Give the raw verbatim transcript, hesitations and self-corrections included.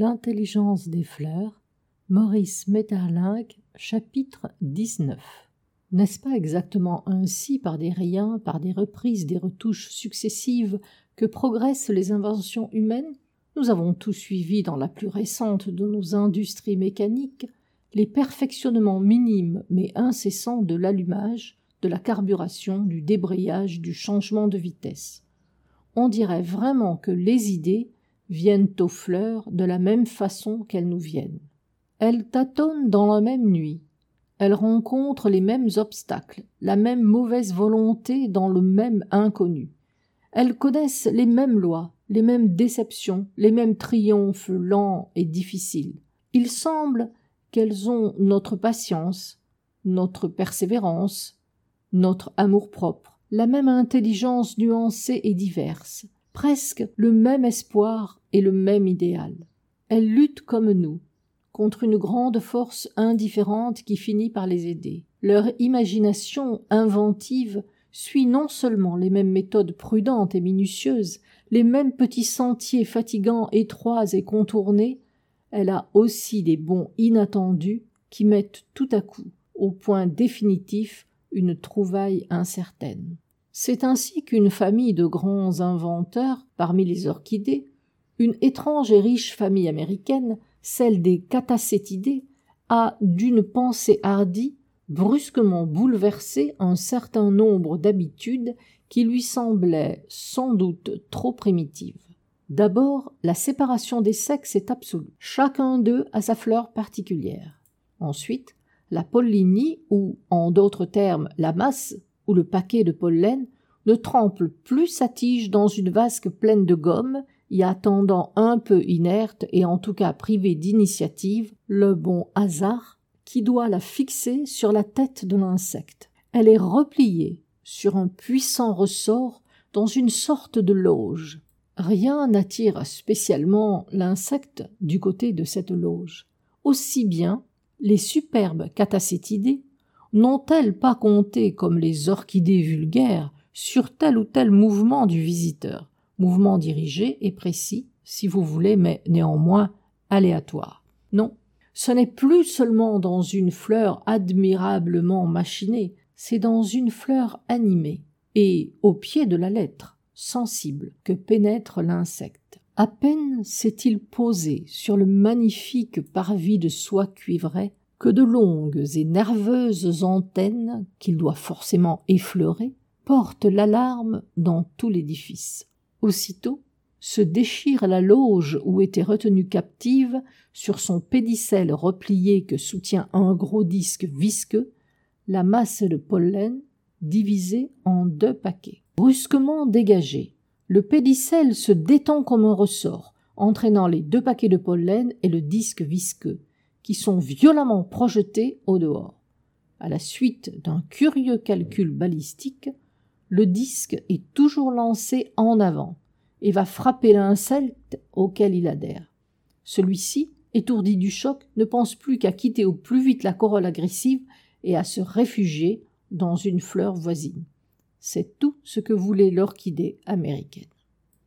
L'intelligence des fleurs, Maurice Maeterlinck, chapitre dix-neuf. N'est-ce pas exactement ainsi, par des riens, par des reprises, des retouches successives, que progressent les inventions humaines? Nous avons tous suivi dans la plus récente de nos industries mécaniques les perfectionnements minimes mais incessants de l'allumage, de la carburation, du débrayage, du changement de vitesse. On dirait vraiment que les idées viennent aux fleurs de la même façon qu'elles nous viennent. Elles tâtonnent dans la même nuit, elles rencontrent les mêmes obstacles, la même mauvaise volonté dans le même inconnu. Elles connaissent les mêmes lois, les mêmes déceptions, les mêmes triomphes lents et difficiles. Il semble qu'elles ont notre patience, notre persévérance, notre amour-propre, la même intelligence nuancée et diverse, presque le même espoir et le même idéal. Elles luttent comme nous, contre une grande force indifférente qui finit par les aider. Leur imagination inventive suit non seulement les mêmes méthodes prudentes et minutieuses, les mêmes petits sentiers fatigants, étroits et contournés, elle a aussi des bonds inattendus qui mettent tout à coup, au point définitif, une trouvaille incertaine. C'est ainsi qu'une famille de grands inventeurs, parmi les orchidées, une étrange et riche famille américaine, celle des catacétidées, a, d'une pensée hardie, brusquement bouleversé un certain nombre d'habitudes qui lui semblaient sans doute trop primitives. D'abord, la séparation des sexes est absolue. Chacun d'eux a sa fleur particulière. Ensuite, la pollinie, ou, en d'autres termes, la masse, ou le paquet de pollen, ne trempe plus sa tige dans une vasque pleine de gomme, y attendant un peu inerte et en tout cas privée d'initiative, le bon hasard, qui doit la fixer sur la tête de l'insecte. Elle est repliée sur un puissant ressort dans une sorte de loge. Rien n'attire spécialement l'insecte du côté de cette loge. Aussi bien, les superbes catacétidées n'ont-elles pas compté comme les orchidées vulgaires sur tel ou tel mouvement du visiteur, mouvement dirigé et précis, si vous voulez, mais néanmoins aléatoire. Non, ce n'est plus seulement dans une fleur admirablement machinée, c'est dans une fleur animée, et au pied de la lettre, sensible, que pénètre l'insecte. À peine s'est-il posé sur le magnifique parvis de soie cuivrée que de longues et nerveuses antennes, qu'il doit forcément effleurer, portent l'alarme dans tout l'édifice. Aussitôt, se déchire la lauge où était retenue captive, sur son pédicelle replié que soutient un gros disque visqueux, la masse de pollen divisée en deux paquets. Brusquement dégagé, le pédicelle se détend comme un ressort, entraînant les deux paquets de pollen et le disque visqueux, qui sont violemment projetés au dehors. À la suite d'un curieux calcul balistique, le disque est toujours lancé en avant et va frapper l'insecte auquel il adhère. Celui-ci, étourdi du choc, ne pense plus qu'à quitter au plus vite la corolle agressive et à se réfugier dans une fleur voisine. C'est tout ce que voulait l'orchidée américaine.